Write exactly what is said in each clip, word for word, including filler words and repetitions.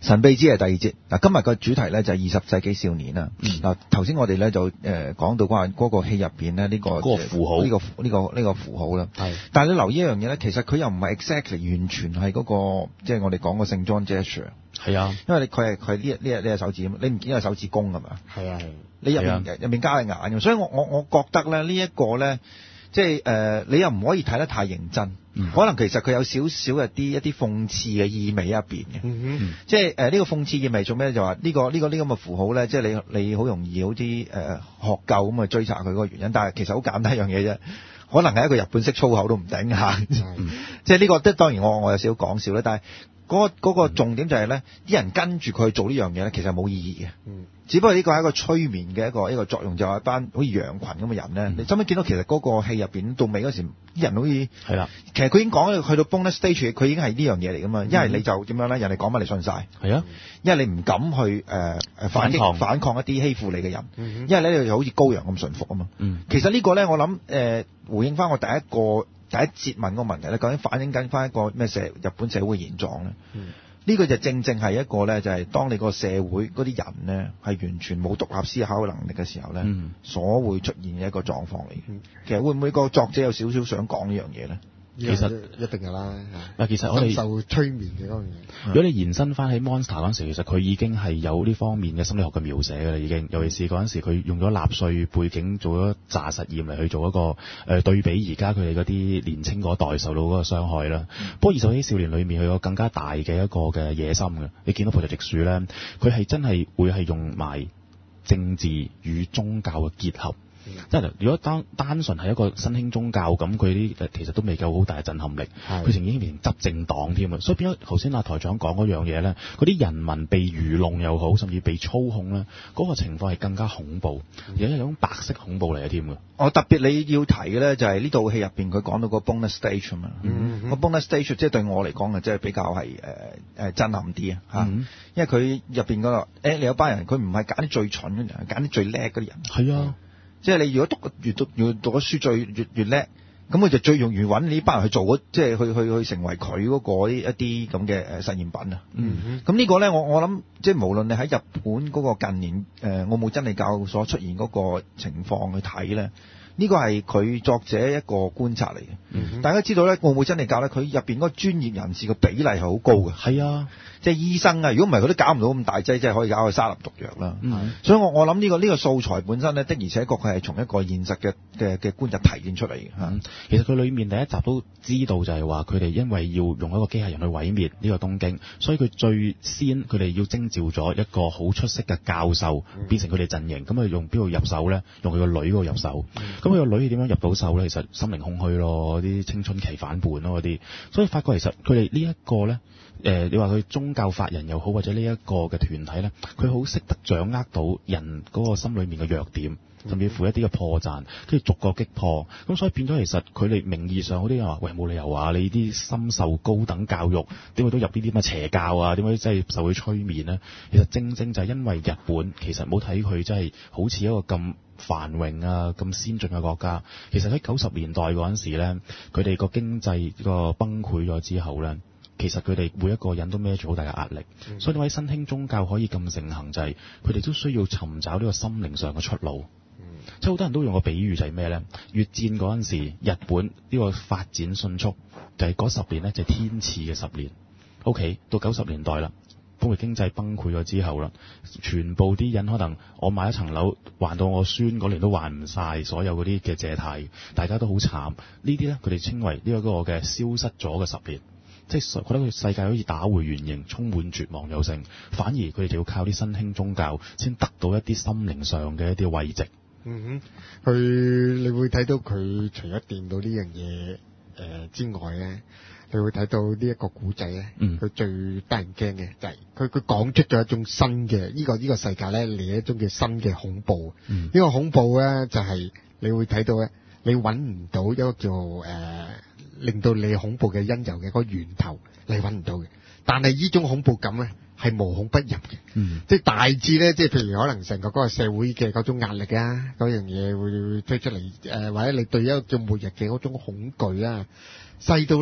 神秘之夜第二節嗱，今日個主題咧就係二十世紀少年啦。嗱，頭先我哋咧就誒講到關嗰個戲入邊咧呢個嗰個符號呢個呢個呢個符號啦。係，但係你留意一樣嘢咧，其實佢又唔係 exactly 完全係嗰個即係我哋講個聖 John gesture。係啊，因為你佢係佢係呢呢呢隻手指，你唔見有手指公㗎嘛？係啊係。你入面入面加係眼嘅，所以我我我覺得咧呢一個咧。即係誒、呃，你又唔可以睇得太認真，嗯、可能其實佢有少少一啲一啲諷刺嘅意味喺入邊嘅。嗯、即係誒呢個諷刺意味做咩？就話呢、呢個呢、呢個呢咁嘅符號咧，即係你你好容易好似誒、呃、學究咁去追查佢嗰個原因，但係其實好簡單一樣嘢啫，可能係一個日本式粗口都唔頂下。嗯、即係呢、呢個，即係當然我我有少少講笑啦，但係嗰、嗰個嗰個重點就係咧，啲人跟住佢去做呢樣嘢咧，其實冇意義嘅。嗯只不過呢個係一個催眠嘅一個一個作用，就係一班好似羊群咁嘅人咧。嗯、你收尾見到其實嗰個戲入邊到尾嗰時，啲人好似係啦。其實佢已經講咗，去到 bonus stage，佢已經係呢樣嘢嚟噶嘛。一係、嗯、你就點樣咧？人哋講乜你信晒。係啊。一係你唔敢去誒誒、呃、反擊反抗一啲欺負你嘅人。一係咧你就好似羔羊咁順服啊嘛。嗯、其實個呢個咧，我諗誒、呃、回應翻我第一個第一節問個問題咧，究竟反映緊翻一個咩社日本社會現狀咧？嗯呢個就正正係一個咧，就係當你個社會嗰啲人咧係完全冇獨立思考嘅能力嘅時候咧，嗯、所會出現嘅一個狀況嚟嘅。嗯、其實會唔會個作者有少少想講呢樣嘢咧？ 其實一定㗎啦。 嗱，其實我哋受催眠嘅嗰樣嘢。 如果你延伸翻喺 Monster 嗰陣時，其實佢已經係有呢方面嘅心理學嘅描寫㗎啦，已經。尤其是嗰陣時，佢用咗納粹背景做咗炸實驗嚟去做一個誒、呃、對比，而家佢哋嗰啲年青嗰代受到嗰個傷害啦。嗯、不過二十世紀少年裏面，佢有更加大嘅一個嘅野心嘅。你見到浦澤直樹咧，佢係真係會係用埋政治與宗教嘅結合。即係如果單單純係一個新興宗教咁，佢啲其實都未夠好大嘅震撼力。佢曾經變成執政黨添啊，所以變咗頭先阿台長講嗰樣嘢咧，嗰啲人民被愚弄又好，甚至被操控咧，嗰、嗰個情況係更加恐怖，而且係一種白色恐怖嚟嘅添㗎。 我特別你要提嘅咧，就係呢套戲入邊佢講到個 bonus stage 啊嘛。個 bonus stage 即係對我嚟講啊，即係比較係誒誒震撼啲啊嚇，嗯、因為佢入邊嗰個誒你有班人，佢唔係揀啲最蠢嘅人，揀啲最叻嗰啲人。係啊。即係你如果讀越讀越讀咗書最越越叻，咁佢就最容易揾呢班人去做，即係去去去成為佢嗰個一啲咁嘅誒實驗品啊。嗯，咁呢個咧，我我諗即係無論你喺日本嗰個近年誒奧姆真理教所出現嗰個情況去睇咧，呢個係佢作者一個觀察嚟嘅。嗯、大家知道咧，奧姆真理教咧，佢入邊嗰個專業人士嘅比例係好高嘅。係啊。即係醫生啊！如果唔係佢都搞唔到咁大劑，即係可以搞個沙林毒藥啦。嗯、所以我我諗呢個呢個素材本身咧，的而且確佢係從一個現實嘅嘅嘅觀察提煉出嚟嘅嚇。 其實佢裡面第一集都知道就係話佢哋因為要用一個機械人去毀滅呢個東京，所以佢最先佢哋要徵召咗一個好出色嘅教授變成佢哋陣營。咁佢、嗯、用邊度入手咧？用佢個女嗰度入手。咁佢個女點樣入到手咧？其實心靈空虛咯，啲青春期反叛咯嗰啲。所以發覺其實佢哋呢一個咧。誒、呃，你話佢宗教法人又好，或者呢一個嘅團體咧，佢好識得掌握到人嗰個心裏面嘅弱點，甚至乎一啲嘅破綻，跟住逐個擊破。咁所以變咗，其實佢哋名義上嗰啲人話：喂，冇理由啊！你啲深受高等教育，點會都入呢啲咁嘅邪教啊？點解真係受佢催眠呢？其實正正就係因為日本其實冇睇佢真係好似一個咁繁榮啊、咁先進嘅國家。其實喺九十年代嗰陣時咧，佢哋個經濟個崩潰咗之後咧。其實佢哋每一個人都孭住好大嘅壓力，嗯、所以點解新興宗教可以咁盛行，就係佢哋都需要尋找呢個心靈上嘅出路。嗯、即係好多人都用個比喻就係咩呢？越戰嗰陣時，日本呢個發展迅速，就係、是、嗰十年呢，就係、是、天賜嘅十年。OK， 到九十年代啦，當佢經濟崩潰咗之後啦，全部啲人可能我買一層樓還到我孫嗰年都還唔晒所有嗰啲嘅借貸，大家都好慘。呢啲呢，佢哋稱為呢一個嘅消失咗嘅十年。即係覺得佢世界好似打回原形，充滿絕望有剩，反而佢哋就要靠啲新興宗教先得到一啲心靈上嘅一啲慰藉。 嗯哼，佢你會睇到佢除咗掂到呢樣嘢誒之外咧，你會睇到呢一個古仔咧，佢、嗯、最得人驚嘅就係佢佢講出咗一種新嘅呢、呢個呢、呢個世界咧嚟一種嘅新嘅恐怖。呢、嗯、個恐怖咧就係、是、你會睇到咧，你揾唔到一個叫誒。呃令到你恐怖嘅因由嘅嗰個源頭，你揾唔到嘅。但係呢種恐怖感咧，係無孔不入嘅。嗯，即係大致咧，即係譬如可能成個嗰個社會嘅嗰種壓力啊，嗰樣嘢會推出嚟，誒、呃，或者你對一個叫末日嘅嗰種恐懼啊，細到咧，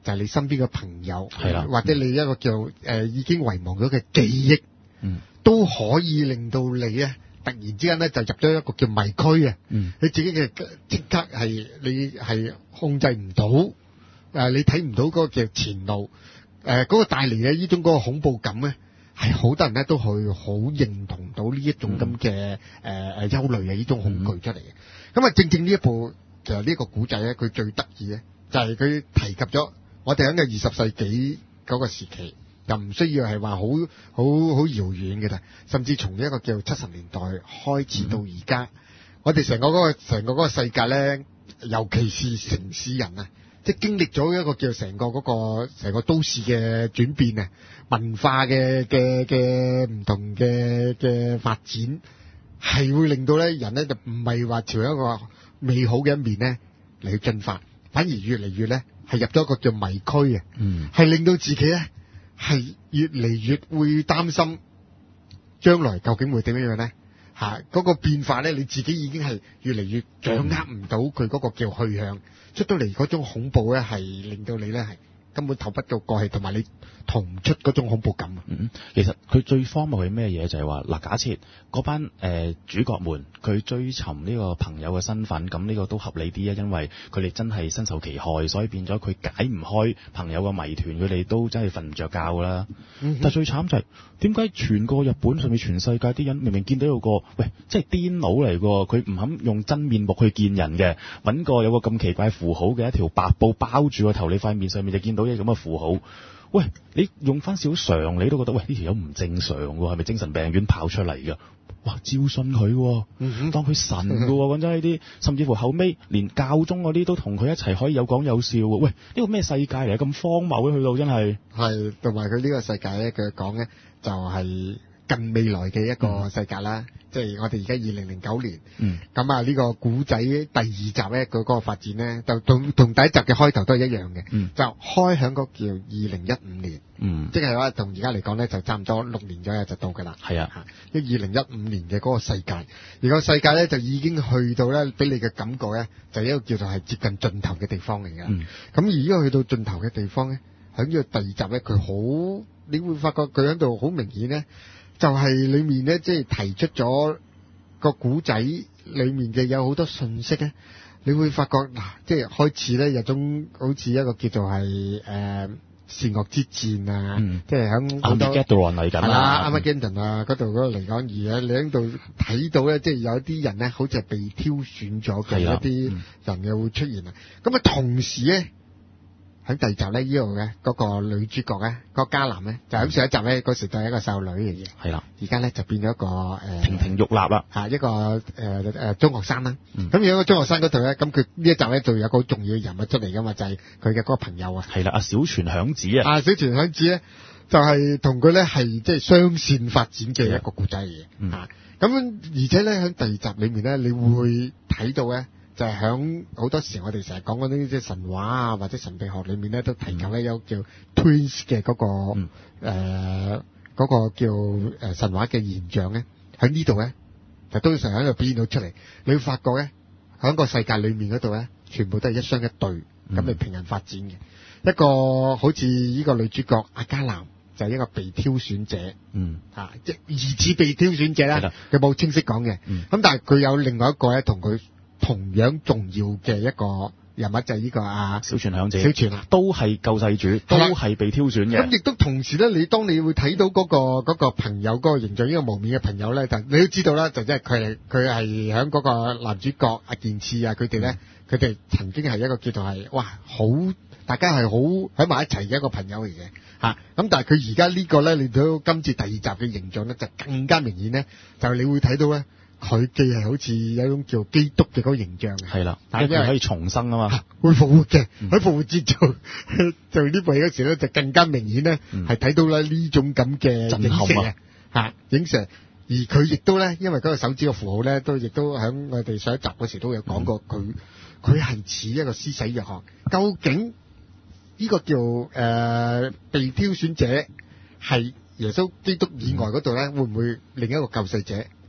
就係、是、你身邊嘅朋友， 係啦， 或者你一個叫誒、呃、已經遺忘咗嘅記憶， 嗯， 都可以令到你咧突然之間咧就入咗一個叫迷區啊， 嗯， 你自己嘅即刻係你係控制唔到，誒、呃、你睇唔到嗰個叫前路，誒、呃、嗰、那個帶嚟嘅呢種嗰個恐怖感咧。係好多人咧都去好認同到呢一種咁嘅誒誒憂慮嘅呢種恐懼出嚟嘅。咁啊，正正呢一部其實呢個古仔咧，佢最得意咧就係佢提及咗我哋喺個二十世紀嗰個時期，又唔需要係話好好好遙遠嘅啦，甚至從一個叫七十年代開始到而家，嗯、我哋成個嗰個成個嗰個世界咧，尤其是城市人啊。即係經歷咗一個叫成個嗰個成個都市嘅轉變啊，文化嘅嘅嘅唔同嘅嘅發展，係會令到咧人咧就唔係話朝一個美好嘅一面咧嚟去進發，反而越嚟越咧係入咗一個叫迷區啊，嗯，係令到自己咧係越嚟越會擔心將來究竟會點樣樣咧嚇，嗰個變化咧你自己已經係越嚟越掌握唔到佢嗰個叫去向。出到嚟嗰種恐怖咧，係令到你咧係根本透不到過去，同埋你逃唔出嗰種恐怖感啊！ 嗯，其實佢最荒謬係咩嘢？就係話嗱，假設嗰班誒、呃、主角們佢追尋呢個朋友嘅身份，咁呢個都合理啲啊，因為佢哋真係身受其害，所以變咗佢解唔開朋友嘅謎團，佢哋都真係瞓唔着覺啦。嗯、但係最慘就係點解全個日本甚至全世界啲人明明見到有個喂，即係癲佬嚟㗎，佢唔肯用真面目去見人嘅，揾個有個咁奇怪符號嘅一條白布包住個頭，你塊面上面就見到一咁嘅符號。喂，你用翻少常，你都覺得喂呢條友唔正常喎，係咪精神病院跑出嚟㗎？哇，照信佢，嗯、當佢神㗎喎，講真呢啲，甚至乎後尾連教宗嗰啲都同佢一齊可以有講有笑喎。喂，呢、呢個咩世界嚟？咁荒謬嘅去到真係。係，同埋佢呢個世界咧，佢講咧就係、係。近未來嘅一個世界啦，嗯、即係我哋而家二零零九年，咁啊呢個古仔第二集咧，佢嗰個發展咧，就同同第一集嘅開頭都係一樣嘅，嗯、就開響嗰叫二零一五年，嗯、即係話同而家嚟講咧，就差唔多六年左右就到㗎啦。係啊，一二零一五年嘅嗰個世界，而個世界咧就已經去到咧，俾你嘅感覺咧，就係一個叫做係接近盡頭嘅地方嚟㗎。咁、嗯、而呢個去到盡頭嘅地方咧，喺呢個第二集咧，佢好，你會發覺佢喺度好明顯咧。就係裏面咧，即係提出咗個古仔裏面嘅有好多信息咧，你會發覺嗱，即係開始咧有種好似一個叫做係誒善惡之戰啊，嗯、即係響好多嚟緊啦，阿馬根頓啊嗰度嗰度嚟講，而你喺度睇到咧，即係有一啲人咧，好似係被挑選咗嘅一啲人嘅會出現啊，咁啊、嗯、同時咧。喺第二集咧，呢度嘅嗰個女主角咧，嗰個嘉男咧，就喺上一集咧，嗰時都係一個少女嚟嘅。係啦，而家咧就變咗一個誒亭亭玉立啦，嚇一個誒誒、呃、中學生啦。咁如果個中學生嗰度咧，咁佢呢一集咧就有個好重要嘅人物出嚟噶嘛，就係佢嘅嗰個朋友啊。係啦，阿小泉響子啊。啊，小泉響子咧就係同佢咧係即係雙線發展嘅一個故仔嚟嘅。嗯。咁、啊、而且咧喺第二集裏面咧，你會睇到咧。就係響好多時，我哋成日講嗰啲即係神話啊，或者神秘學裏面咧，都提及咧有叫 twins 嘅嗰、那個誒嗰、嗯呃那個叫誒神話嘅現象咧，喺呢度咧就都成日喺度表現到出嚟。你會發覺咧，喺個世界裏面嗰度咧，全部都係一雙一對咁嚟平衡發展嘅。嗯、一個好似呢個女主角阿嘉男就係、是、一個被挑選者，嗯嚇，即係疑似被挑選者啦。佢冇清晰講嘅，咁、嗯、但係佢有另外一個咧同佢。同樣重要嘅一個人物就係呢個啊小泉響子，小泉啊，都係救世主，都係被挑選嘅。咁亦都同時咧，你當你會睇到嗰、嗰個嗰個朋友嗰個形象，呢、呢個無面嘅朋友咧，就你都知道啦，就即係佢係佢係響嗰個男主角阿健次啊，佢哋咧，佢哋、嗯、曾經係一個叫做係哇好，大家係好喺埋一齊嘅一個朋友嚟嘅嚇。咁、啊、但係佢而家呢個咧，你睇到今次第二集嘅形象咧，就更加明顯咧，就你會睇到咧。佢既係好似有一種叫基督嘅嗰個形象嘅，係啦，因為可以重生啊嘛，啊會復活嘅，喺復活節做做呢部戲嗰時咧，就更加明顯咧，係睇、嗯、到咧呢種咁嘅影射啊，影射。而佢亦都咧，因為嗰個手指嘅符號咧，都亦都喺我哋上一集嗰時都有講過，佢佢係似一個施洗約翰。究竟呢個叫誒、呃、被挑選者係耶穌基督以外嗰度咧，會唔會另一個救世者？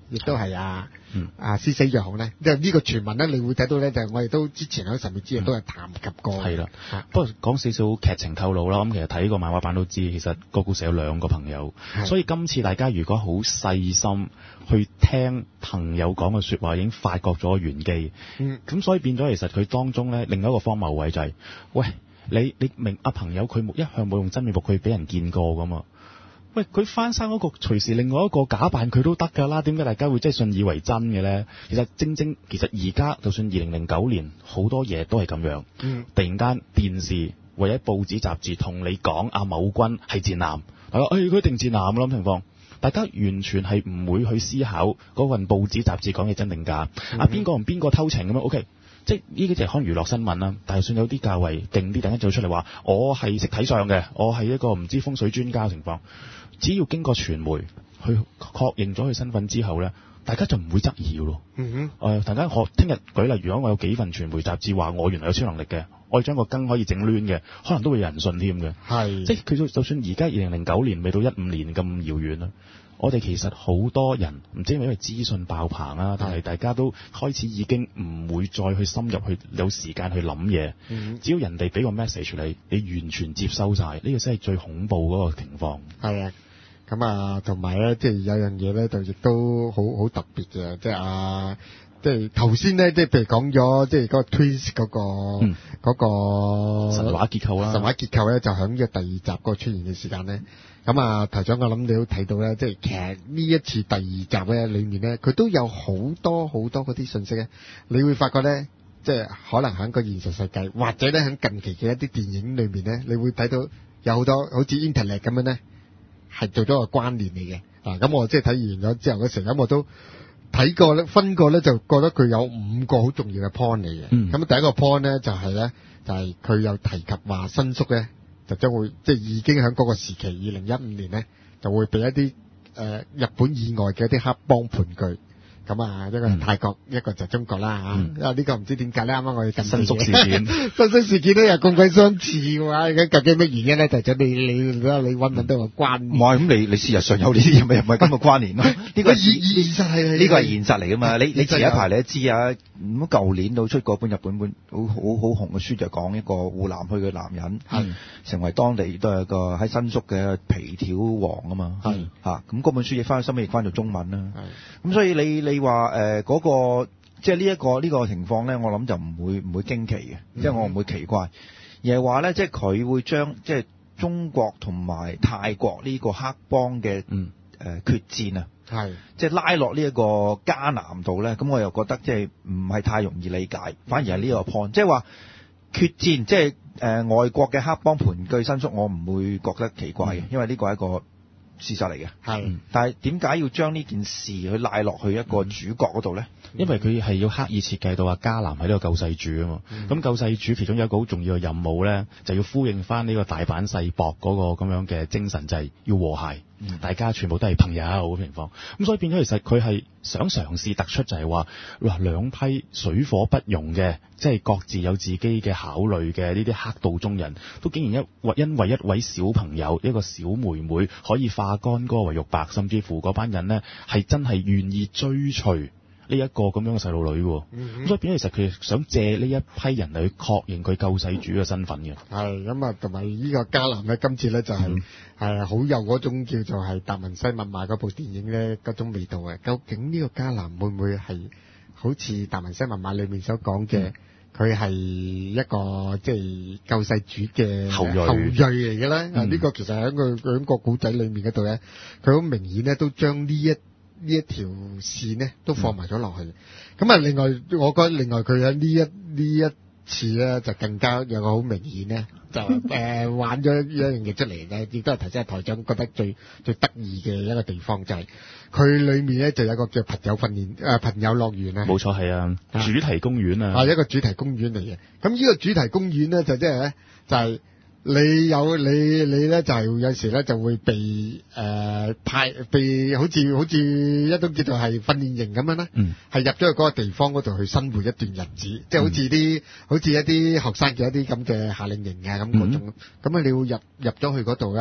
亦都係啊啊施洗約翰咧，即係呢個傳聞咧，你會睇到咧，就係我哋都之前喺神秘之夜都係談及過。 係啦，不過講少少劇情透露啦，咁其實睇個漫畫版都知，其實個故事有兩個朋友，所以今次大家如果好細心去聽朋友講嘅說話，已經發覺咗玄機。嗯，咁所以變咗其實佢當中咧，另一個荒謬位就係、是，喂，你你明阿朋友佢冇一向冇用真面目，佢俾人見過噶嘛？喂，佢翻生嗰個隨時另外一個假扮佢都得㗎啦，點解大家會即係信以為真嘅咧？其實正正其實而家就算二零零九年好多嘢都係咁樣，嗯、突然間電視或者報紙雜誌同你講阿某君係賤男，大家誒佢一定賤男咁情況，大家完全係唔會去思考嗰份報紙雜誌講嘅真定假，嗯、啊邊個同邊個偷情咁樣 OK。即係呢啲就係可能娛樂新聞啦，但係算有啲較為勁啲，突然間做出嚟話我係識睇相嘅，我係一個唔知風水專家嘅情況，只要經過傳媒去確認咗佢身份之後咧，大家就唔會質疑咯。嗯哼。誒、呃，突然間我聽日舉例，如果我有幾份傳媒雜誌話我原來有超能力嘅，我將個羹可以整攣嘅，可能都會有人信添嘅。係。即係佢就算而家二零零九年未到一五年咁遙遠啦。我哋其實好多人唔知係咪因為資訊爆棚啊，但係大家都開始已經唔會再去深入去有時間去諗嘢。嗯、只要人哋俾個 message 你，你完全接收晒，呢、這個先係最恐怖嗰個情況。係啊， 咁啊，同埋咧，即係有樣嘢咧，就亦都好好特別嘅，即係啊，即係頭先咧，即係譬如講咗，即係嗰個 twist 嗰個嗰、嗯那個神話結構啦， 神話結構咧，就喺呢個第二集嗰個出現嘅時間咧。咁啊，台長，我諗你都睇到咧，即係其實呢一次第二集咧裏面咧，佢都有好多好多嗰啲信息咧，你會發覺咧，即係可能喺個現實世界，或者咧喺近期嘅一啲電影裏面咧，你會睇到有好多好似 Internet 咁樣咧，係做咗個關聯嚟嘅。嗱，咁我即係睇完咗之後嘅時候，咁我都睇過咧，分過咧，就覺得佢有五個好重要嘅 point 嚟嘅。咁、嗯、第一個 point 咧就係、是、咧，就係、是、佢有提及話新宿咧。就將會即係已經喺嗰個時期，二零一五年咧，就會俾一啲誒、呃、日本以外嘅一啲黑幫盤踞。咁啊，一個係泰國，嗯、一個就係中國啦嚇。嗯、啊，呢、這個唔知點解咧，啱啱我哋近新宿事件， 新宿事件咧又咁鬼相似嘅話，咁究竟咩原因咧？就係你你你你揾揾到個關。唔係咁，你你事實上有呢啲咪唔係咁嘅關聯咯？呢個現現實係呢個係現實嚟噶嘛？你你前一排你都知啊，咁舊年到出過本日本本好好好紅嘅書，就講一個護南區嘅男人，係成為當地都係一個喺新宿嘅皮條王啊嘛。係嚇，咁嗰本書亦翻新譯翻做中文啦。係咁，所以你你。你話誒嗰個即係呢一個呢、這個情況咧，我諗就唔會唔會驚奇嘅，即係、嗯、我唔會奇怪，而係話咧，即係佢會將即係中國同埋泰國呢個黑幫嘅誒、嗯呃、決戰啊，係即係拉落呢一個迦南度咧，咁我又覺得即係唔係太容易理解，反而係呢個 point，即係話決戰，即係誒外國嘅黑幫盤踞新宿，我唔會覺得奇怪嘅，嗯、因為呢個係一個事實嚟嘅，係、嗯，但係點解要將呢件事去拉落去一個主角嗰度咧？ 因為佢係要刻意設計到阿迦南係呢個救世主啊嘛。咁、嗯、救世主其中有一個好重要嘅任務咧，就要呼應翻呢個大阪世博嗰個咁樣嘅精神，就係、是、要和諧，嗯、大家全部都係朋友嘅情況。咁所以變咗，其實佢係想嘗試突出就係話，哇兩批水火不容嘅，即係各自有自己嘅考慮嘅呢啲黑道中人，都竟然一因為一位小朋友一個小妹妹可以化干戈為玉帛，甚至乎嗰班人呢係真係願意追隨呢一個咁樣嘅細路女，咁、嗯、所以變咗其實佢想借呢一批人嚟去確認佢救世主嘅身份嘅。 係咁啊，同埋呢個迦南咧，今次咧就係係好有嗰種叫做係達文西密碼嗰部電影咧嗰種味道嘅。究竟呢個迦南會唔會係好似達文西密碼裏面所講嘅，佢係、嗯、一個即係救世主嘅後裔後裔嚟嘅咧？啊、嗯，呢個其實喺佢喺個古仔裏面嗰度咧，佢好明顯咧都將呢一呢一條線咧都放埋咗落去，咁啊、嗯、另外我覺得另外佢喺呢一呢一次咧就更加有個好明顯咧，就誒、呃、玩咗一樣嘢出嚟咧，亦都係頭先台長覺得最最得意嘅一個地方，就係、是、佢裏面咧就有一個叫朋友訓練誒、呃、朋友樂園啊， 冇錯係啊，主題公園啊， 係一個主題公園嚟嘅。咁呢個主題公園咧就即係咧就係、是。你有你你咧就係有時咧就會被誒、呃、派被好似好似一種叫做係訓練營咁樣啦，係、嗯、入咗去嗰個地方嗰度去生活一段日子，即係、嗯、好似啲好似一啲學生嘅一啲咁嘅夏令營啊咁嗰種，咁啊、嗯、你會入入咗去嗰度咧，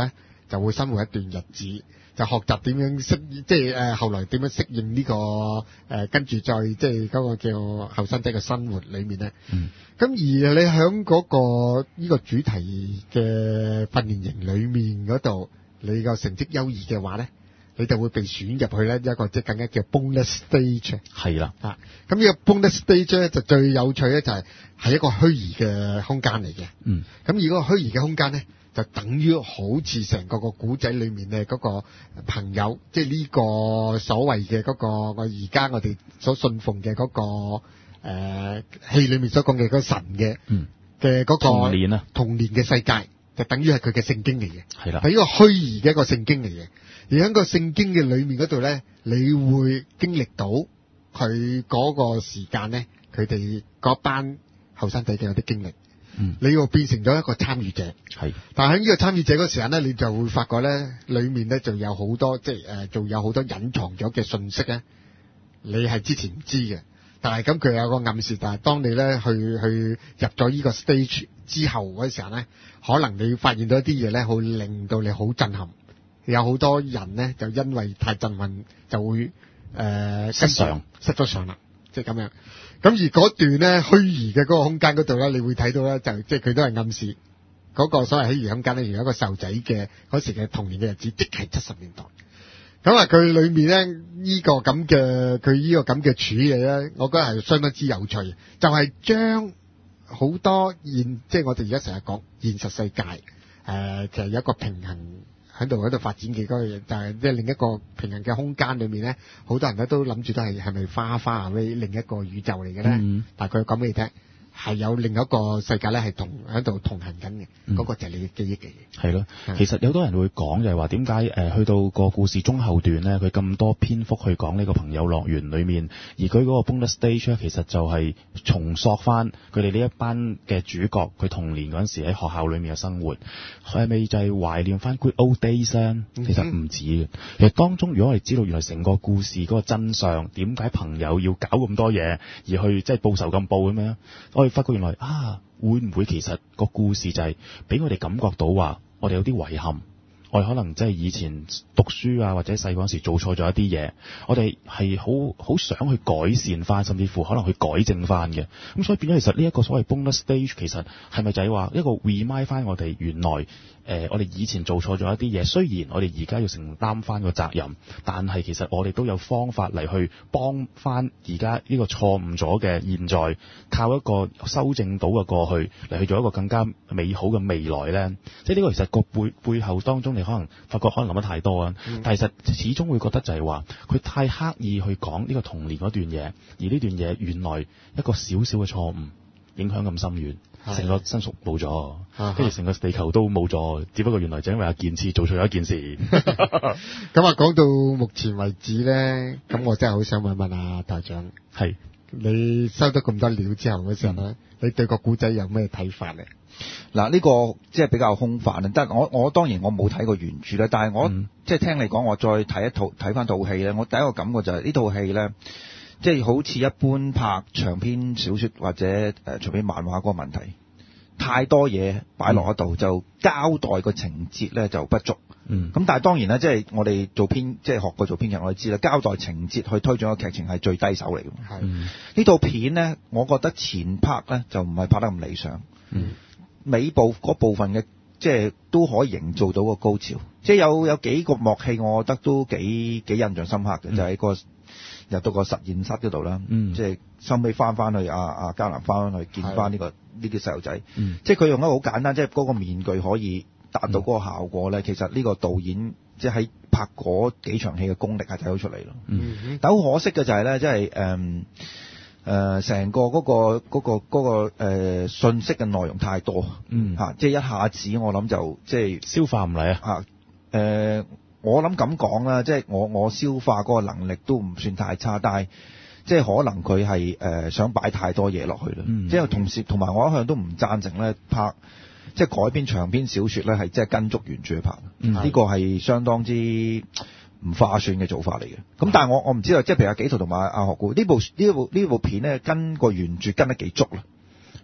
就會生活一段日子，就學習點樣適，即係誒後來點樣適應呢、這個誒、呃，跟住再即係嗰個叫後生仔嘅生活裏面咧。嗯。咁而你喺嗰、那個呢、這個主題嘅訓練營裏面嗰度，你個成績優異嘅話咧，你就會被選入去咧一個即係更加叫 bonus stage。係啦。啊，咁呢個 bonus stage 咧就最有趣咧就係係一個虛擬嘅空間嚟嘅。嗯。咁而嗰個虛擬嘅空間咧，就等於好似成個個古仔裏面嘅嗰個朋友，即係呢個所謂嘅嗰個我而家我哋所信奉嘅嗰、那個誒、呃、戲裏面所講嘅嗰個神嘅嘅嗰個童年啊，童年嘅世界就等於係佢嘅聖經嚟嘅，係啦，係一個虛擬嘅一個聖經嚟嘅。而喺個聖經嘅裏面嗰度咧，你會經歷到佢嗰個時間咧，佢哋嗰班後生仔嘅有啲經歷。嗯，你要變成咗一個參與者，係，但係喺呢個參與者嗰時間咧，你就會發覺咧，裏面咧就有好多即係誒，仲有好多隱藏咗嘅信息咧，你係之前唔知嘅，但係咁佢有個暗示，但係當你咧去去入咗呢個 stage 之後嗰時候咧，可能你發現到一啲嘢咧，會令到你好震撼，有好多人咧就因為太震撼就會誒、呃、失常失咗常啦，即係咁樣。咁而嗰段咧虛擬嘅嗰個空間嗰度咧，你會睇到咧，就即係佢都係暗示嗰個所謂虛擬空間咧，有一個細路仔嘅嗰時嘅童年嘅日子，即係七十年代。咁啊，佢裏面咧呢個咁嘅佢呢個咁嘅處理咧，我覺得係相當之有趣，就係將好多現即係我哋而家成日講現實世界誒、呃，其實有一個平衡喺度喺度發展嘅嗰個嘢，就係即係另一個平衡嘅空間裏面咧，好多人咧都諗住都係係咪花花啊？另一個宇宙嚟嘅咧？嗯、但係佢講俾你聽，係有另一個世界咧，係同喺度同行緊嘅，嗰、嗯、個就係你嘅記憶嚟嘅。係咯，其實有好多人會講就係話點解誒去到個故事中後段咧，佢咁多篇幅去講呢個朋友樂園裏面，而佢嗰個 bonus stage 咧，其實就係重塑翻佢哋呢一班嘅主角，佢童年嗰陣時喺學校裏面嘅生活，係咪就係懷念翻 good old days 咧？其實唔止嘅，其實當中如果我哋知道原來成個故事嗰個真相，點解朋友要搞咁多嘢，而去即係報仇咁報咁樣？我哋發覺原來啊，會唔會其實個故事就係俾我哋感覺到話，我哋有啲遺憾，我哋可能即係以前讀書啊或者細嗰陣時做錯咗一啲嘢，我哋係好好想去改善翻，甚至乎可能去改正翻嘅。咁所以變咗，其實呢一個所謂 bonus stage 其實係咪就係話一個 remind 翻我哋原來？誒、呃，我哋以前做錯咗一啲嘢，雖然我哋而家要承擔翻個責任，但係其實我哋都有方法嚟去幫翻而家呢個錯誤咗嘅現在，靠一個修正到嘅過去嚟去做一個更加美好嘅未來咧。即係呢個其實個背背後當中，你可能發覺可能諗得太多啊，嗯、但係實始終會覺得就係話佢太刻意去講呢個童年嗰段嘢，而呢段嘢原來一個小小嘅錯誤影響咁深遠。成個新宿冇咗，跟住成個地球都冇咗，只不過原來就因為阿健次做錯咗一件事。 咁啊，講到目前為止咧，咁我真係好想問問阿台長，係你收得咁多料之後嘅時候咧，嗯、你對個古仔有咩睇法咧？ 嗱，呢個即係比較空泛啊！但係我我當然我冇睇過原著咧，但係我、嗯、即係聽你講，我再睇一套睇翻套戲咧，我第一個感覺就係、是、呢套戲咧。即係好似一般拍長篇小說或者誒、呃、長篇漫畫嗰個問題，太多嘢擺落嗰度，就交代個情節咧就不足。嗯，咁但係當然啦，即係我哋做編，即係學過做編劇，我哋知啦，交代情節去推進個劇情係最低手嚟嘅。係呢、嗯、套片咧，我覺得前 part 咧就唔係拍得咁理想。嗯，尾部嗰部分嘅即係都可以營造到個高潮，即係有有幾個幕戲，我覺得都幾幾印象深刻嘅，嗯、就係、是、個。入到個實驗室嗰度啦，嗯、即係收尾翻翻去阿阿嘉南翻翻去見翻呢、這個呢啲細路仔，嗯、即係佢用一個好簡單，即係嗰個面具可以達到嗰個效果咧。嗯、其實呢個導演即係喺拍嗰幾場戲嘅功力係睇到出嚟咯。嗯、但好可惜嘅就係咧，即係誒誒成個嗰、那個嗰、那個嗰、那個誒、呃、信息嘅內容太多，嚇、嗯啊，即係一下子我諗就即係消化唔嚟啊， 誒、呃。我諗咁講啦，即係我我消化嗰個能力都唔算太差，但係即係可能佢係誒想擺太多嘢落去啦。嗯、即係同時同埋我一向都唔贊成咧拍即係改編長篇小說咧係即係跟足原著去拍，呢、嗯、個係相當之唔划算嘅做法嚟嘅。咁、嗯、但係我我唔知道，即係譬如阿紀陶同埋阿學古呢部呢部呢部片咧跟個原著跟得幾足啦。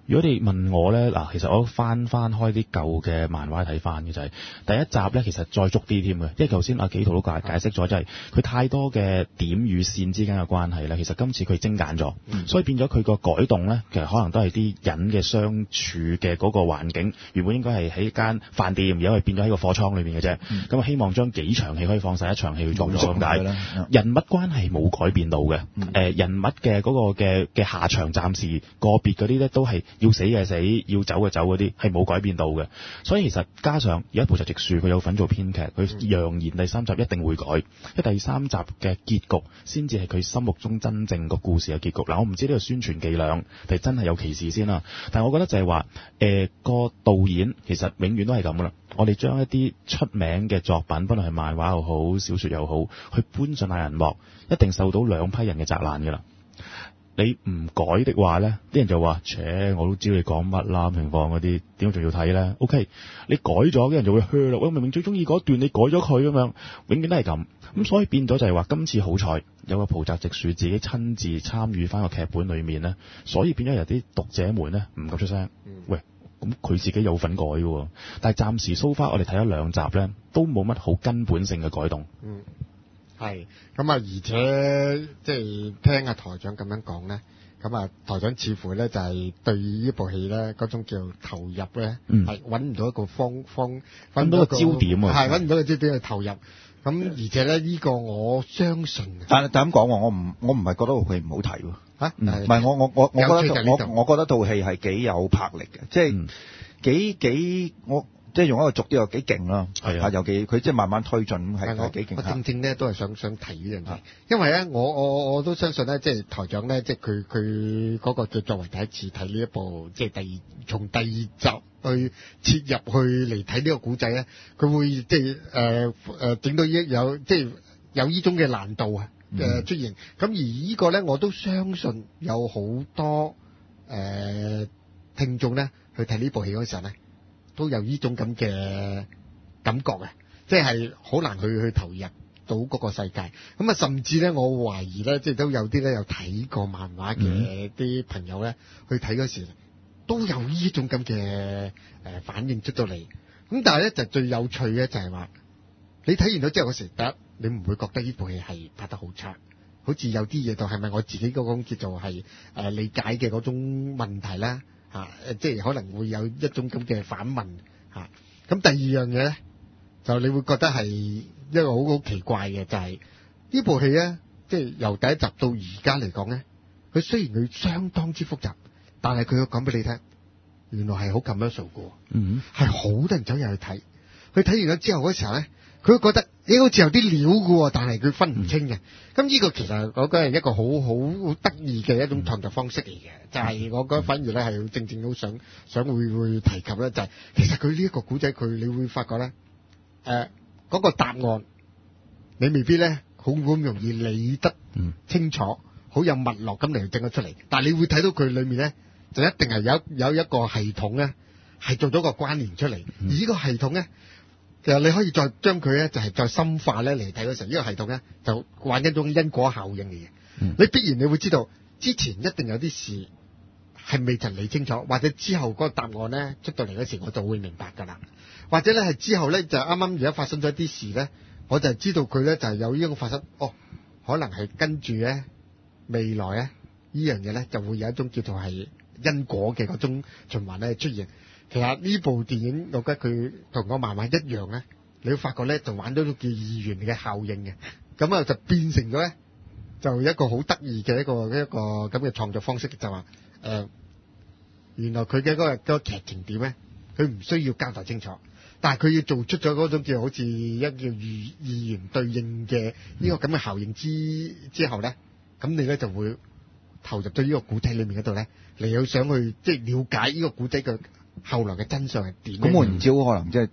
如果你問我咧，嗱，其實我翻翻開啲舊嘅漫畫睇翻嘅就係、是、第一集咧，其實再足啲添嘅，因為頭先阿紀陶都解解釋咗，就係、是、佢太多嘅點與線之間嘅關係咧，其實今次佢精簡咗，嗯、所以變咗佢個改動咧，其實可能都係啲人嘅相處嘅嗰個環境，原本應該係喺間飯店，而家係變咗喺個貨倉裏面嘅啫。咁、嗯、啊，希望將幾場戲可以放晒一場戲去做咗咁解。人物關係冇改變到嘅，誒、嗯呃、人物嘅嗰個嘅嘅下場暫時個別嗰啲咧都係。要死嘅死，要走嘅走嗰啲係冇改變到嘅，所以其實加上而家浦澤直樹佢有份做編劇，佢揚言第三集一定會改，因為第三集嘅結局先至係佢心目中真正個故事嘅結局。嗱，我唔知呢個宣傳伎倆定真係有歧視先啦，但係我覺得就係話誒個導演其實永遠都係咁噶啦，我哋將一啲出名嘅作品，不論係漫畫又好，小說又好，去搬上大銀幕，一定受到兩批人嘅責難噶啦。你唔改的話咧，啲人就話，切，我都知你講乜啦，情況嗰啲，點解仲要睇咧 ？OK，你改咗，啲人就會噓啦。我明明最中意嗰段，你改咗佢咁樣，永遠都係咁。咁所以變咗就係話，今次好彩有個浦澤直樹自己親自參與翻個劇本裏面咧，所以變咗有啲讀者們咧唔敢出聲。嗯、喂，咁佢自己有份改嘅，但係暫時 so far 我哋睇咗兩集咧，都冇乜好根本性嘅改動。 嗯。係，咁啊，而且即係聽阿台長咁樣講咧，咁啊，台長似乎咧就係對呢部戲咧嗰種叫投入咧，係揾唔到一個方方揾到個焦點啊， 係揾唔到個焦點去投入。咁而且咧呢個我相信， 但但咁講喎，我唔我唔係覺得套戲唔好睇喎， 嚇， 唔係我我我我覺得我我覺得套戲係幾有魄力嘅，即係幾幾我。即係用一個俗啲又幾勁啦，係啊，尤其佢即係慢慢推進係係幾勁。 我正正咧都係想想提呢樣嘢，因為咧我我我都相信咧，即係台長咧，即係佢佢嗰個叫作為第一次睇呢一部，即係第二從第二集去切入去嚟睇呢個古仔咧，佢會即係誒誒整到一有即係有呢種嘅難度啊誒、呃、出現。咁、嗯、而呢個咧我都相信有好多誒、呃、聽眾咧去睇呢部戲嗰時候咧。都有呢種咁嘅感覺嘅，即係好難去去投入到嗰個世界。咁啊，甚至咧，我懷疑咧，即係都有啲咧有睇過漫畫嘅啲朋友咧，去睇嗰時都有呢種咁嘅誒反應出到嚟。咁但係咧就最有趣嘅就係話，你睇完咗之後嗰時，第一你唔會覺得呢部戲係拍得好差，好似有啲嘢就係咪我自己嗰種叫做係誒理解嘅嗰種問題啦。啊，即係可能會有一種咁嘅反問嚇。咁、啊、第二樣嘢咧，就你會覺得係一個好好奇怪嘅，就係、是、呢部戲咧，即係由第一集到而家嚟講咧，佢雖然佢相當之複雜，但係佢要講俾你聽，原來係好 commercial 嘅，嗯，係好多人走入去睇。佢睇完咗之後嗰時候咧，佢都覺得咦好似有啲料嘅，但係佢分唔清嘅。咁呢、嗯、個其實我覺得係一個好好好得意嘅一種創作方式嚟嘅，嗯、就係我覺得反而咧係正正好想想會會提及咧，就係、是、其實佢呢一個古仔佢你會發覺咧，誒、呃、嗰、那個答案你未必咧好咁容易理得清楚，好、嗯、有脈絡咁嚟整咗出嚟，但係你會睇到佢裏面咧就一定係有有一個系統咧係做咗個關聯出嚟，嗯、而呢個系統咧。其實你可以再將佢咧，就係再深化咧嚟睇嗰時候，呢個系統咧就玩一種因果效應嘅嘢。嗯、你必然你會知道，之前一定有啲事係未曾理清楚，或者之後嗰個答案咧出到嚟嗰時，我就會明白噶啦。或者咧係之後咧就啱啱而家發生咗啲事咧，我就知道佢咧就係有呢種發生。哦，可能係跟住咧未來咧呢樣嘢咧就會有一種叫做係因果嘅嗰種循環咧出現。其實呢部電影，我覺得佢同個漫畫一樣咧，你會發覺咧就玩到個叫二元嘅效應嘅，咁啊就變成咗咧就一個好得意嘅一個一個咁嘅創作方式，就話誒、呃、原來佢嘅嗰個嗰個劇情點咧，佢唔需要交代清楚，但係佢要做出咗嗰種叫好似一叫二二元對應嘅呢個咁嘅效應之之後咧，咁你咧就會投入到呢個古仔裏面嗰度咧，你又想去即係了解呢個古仔嘅後來嘅真相係點？ 咁我唔知可能即係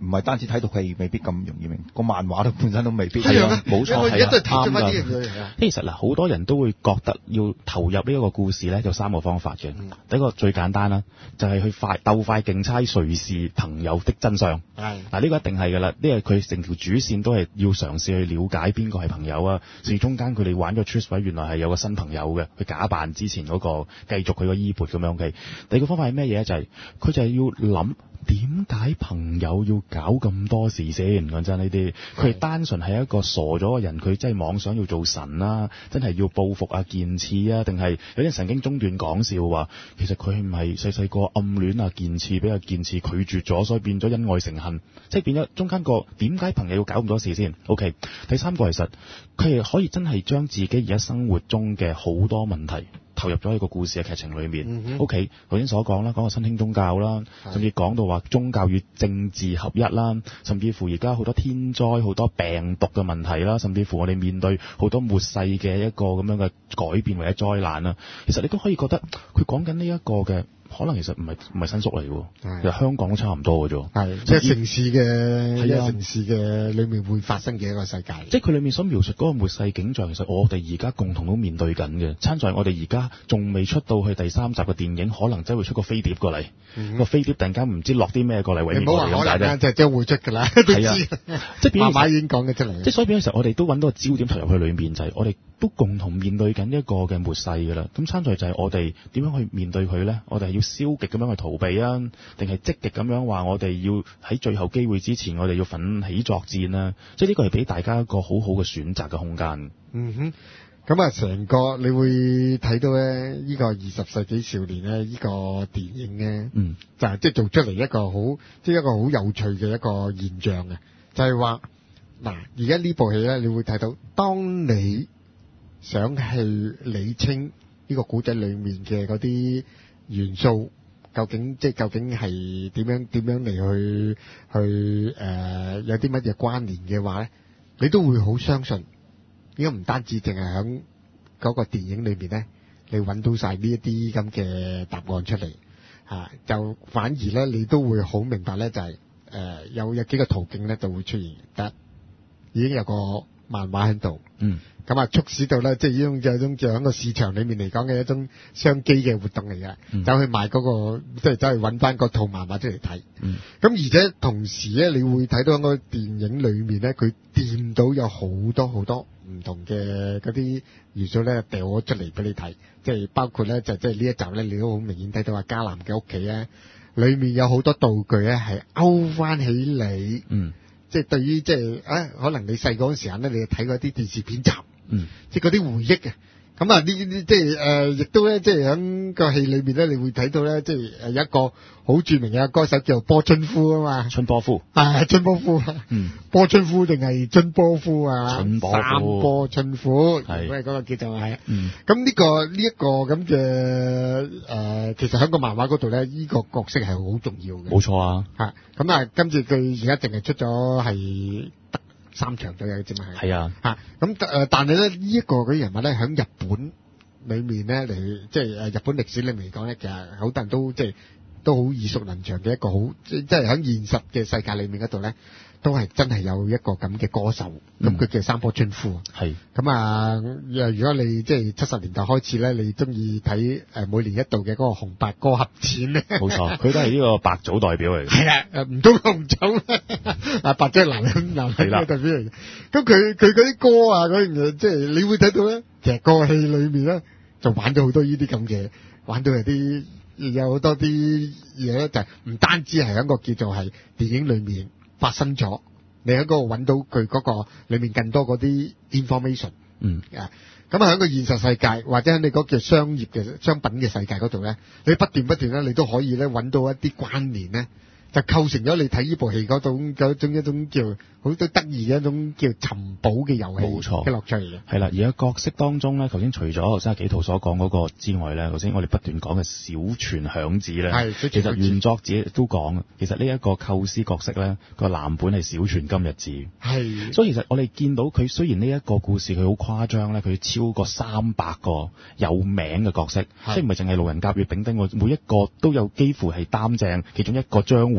唔係單止睇到戲未必咁容易明，個漫畫都本身都未必係啊， 冇錯係啊， 啱㗎。 其實嗱，好多人都會覺得要投入呢一個故事咧，有三個方法嘅。嗯、第一個最簡單啦，就係、是、去快鬥快競猜誰是朋友的真相。係嗱，呢個一定係㗎啦，因為佢成條主線都係要嘗試去了解邊個係朋友啊。至於中間佢哋玩咗 twist 位，原來係有個新朋友嘅，去假扮之前嗰、那個，繼續佢個衣缽咁樣嘅。第二個方法係咩嘢？就係、是、佢就係要諗。點解朋友要搞咁多事先？講真呢啲，佢係單純係一個傻咗嘅人，佢真係妄想要做神啦、啊，真係要報復啊劍次啊，定係有啲神經中段講笑話，其實佢係唔係細細個暗戀啊劍次，俾阿劍次拒絕咗，所以變咗恩愛成恨，即係變咗中間個點解朋友要搞咁多事先 ？OK， 第三個其實佢係可以真係將自己而家生活中嘅好多問題。投入咗喺個故事嘅劇情裏面、嗯、，OK， 頭先所講啦，講個新興宗教啦，甚至講到話宗教與政治合一啦，甚至乎而家好多天災、好多病毒嘅問題啦，甚至乎我哋面對好多末世嘅一個咁樣嘅改變或者災難啦，其實你都可以覺得佢講緊呢一個嘅。可能其實唔係唔係新宿嚟嘅，其實香港都差唔多嘅啫。係即係城市嘅，係啊，城市嘅裏面會發生嘅一個世界。 即係佢裏面所描述嗰個末世景象，其實我哋而家共同都面對緊嘅。參在我哋而家仲未出到去第三集嘅電影，可能真係會出個飛碟過嚟。嗯、個飛碟突然間唔知落啲咩過嚟毀滅我哋咁解啫。 就將會出㗎啦，都知。 即係慢慢已經講嘅出嚟。 即係所以變嘅時候，我哋都揾到個焦點投入去裏面，就係、是、我哋都共同面對緊一個嘅末世㗎啦。咁參在就係我哋點樣去面對佢咧？我哋係要消極咁樣去逃避啊，定係積極咁樣話我哋要喺最後機會之前，我哋要奮起作戰啊！即係呢個係俾大家一個好好嘅選擇嘅空間。 嗯哼，咁啊，成個你會睇到咧，呢個二十世紀少年咧，呢個電影咧，嗯，就係即係做出嚟一個好，即係一個好有趣嘅一個現象嘅，就係話嗱，而家呢部戲咧，你會睇到，當你想去理清呢個古仔裏面嘅嗰啲元素。究竟即係究竟係點樣點樣嚟去去誒、呃、有啲乜嘢關聯嘅話咧，你都會好相信。應該唔單止淨係喺嗰個電影裏邊咧，你揾到晒呢一啲咁嘅答案出嚟嚇、啊，就反而咧你都會好明白咧，就係、是、誒、呃、有有幾個途徑咧就會出現得，已經有個漫畫喺度。嗯。咁啊，促使到咧，即係呢種就係一種就喺個市場裏面嚟講嘅一種商機嘅活動嚟嘅，嗯、走去賣嗰、那個，即係走去揾翻個套漫畫出嚟睇。咁、嗯、而且同時咧，你會睇到喺個電影裏面咧，佢掂到有好多好多唔同嘅嗰啲元素咧，掉咗出嚟俾你睇。即係包括咧，就即係呢一集咧，你都好明顯睇到阿迦南嘅屋企咧，裏面有好多道具咧，係勾翻起你。嗯。即係對於即係啊，可能你細個嗰時間咧，你睇過啲電視片集。嗯，即係嗰啲回憶嘅，咁啊呢啲即係誒，亦都咧，即係喺個戲裏面咧，你會睇到咧，即係誒有一個好著名嘅歌手叫波春夫啊嘛， 春波夫， 係春波夫，嗯，波春夫定係春波夫啊？ 春波夫， 三波春夫，係，嗰個叫做係，嗯，咁呢個呢一個咁嘅誒，其實喺個漫畫嗰度咧，呢個角色係好重要嘅， 冇錯啊， 吓，咁啊，跟住佢而家淨係出咗係得三場左右嘅啫嘛，係， 係啊， 吓，咁誒，但係咧呢一個嗰啲人物咧，喺日本裏面咧嚟，即係誒日本歷史裏面嚟講咧，其實好多人都即係都好耳熟能詳嘅一個好，即係喺現實嘅世界裏面嗰度咧，都係真係有一個咁嘅歌手，咁佢叫三波春夫，係，咁啊，如果你即係七十年代開始咧，你中意睇誒每年一度嘅嗰個紅白歌合戰咧， 冇錯，佢都係呢個白組代表嚟嘅， 係啊，誒唔通紅組啊白組係男人男人嘅代表嚟嘅，咁佢佢嗰啲歌啊嗰樣嘢，即係你會睇到咧，其實個戲裏面咧就玩咗好多呢啲咁嘅，玩到有啲有好多啲嘢咧，就係唔單止係一個叫做係電影裏面發生咗，你喺嗰度揾到佢嗰個裏面更多嗰啲 information，嗯啊，咁啊喺個現實世界或者喺你嗰個商業嘅商品嘅世界嗰度咧，你不斷不斷咧，你都可以咧揾到一啲關聯咧，就構成咗你睇呢部戲嗰種嗰種一種叫好多得意嘅一種叫尋寶嘅遊戲，冇錯嘅樂趣嚟嘅。 係啦，而喺角色當中咧，頭先除咗頭先阿幾圖所講嗰個之外咧，頭先我哋不斷講嘅小泉響子咧，係其實原作者都講，其實呢一個構思角色咧個藍本係小泉今日子，係，所以其實我哋見到佢雖然呢一個故事佢好誇張咧，佢超過三百個有名嘅角色，即係唔係淨係路人甲、乙、丙、丁，每一個都有幾乎係擔正其中一個將會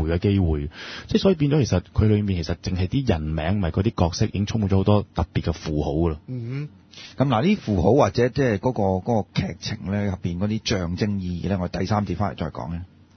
回嘅機會。即係所以變咗，其實佢裏面其實淨係啲人名，咪嗰啲角色已經充滿咗好多特別嘅符號噶啦。 嗯咁嗱，呢啲符號或者即係嗰個嗰個劇情咧入邊嗰啲象徵意義咧，我第三節翻嚟再講咧。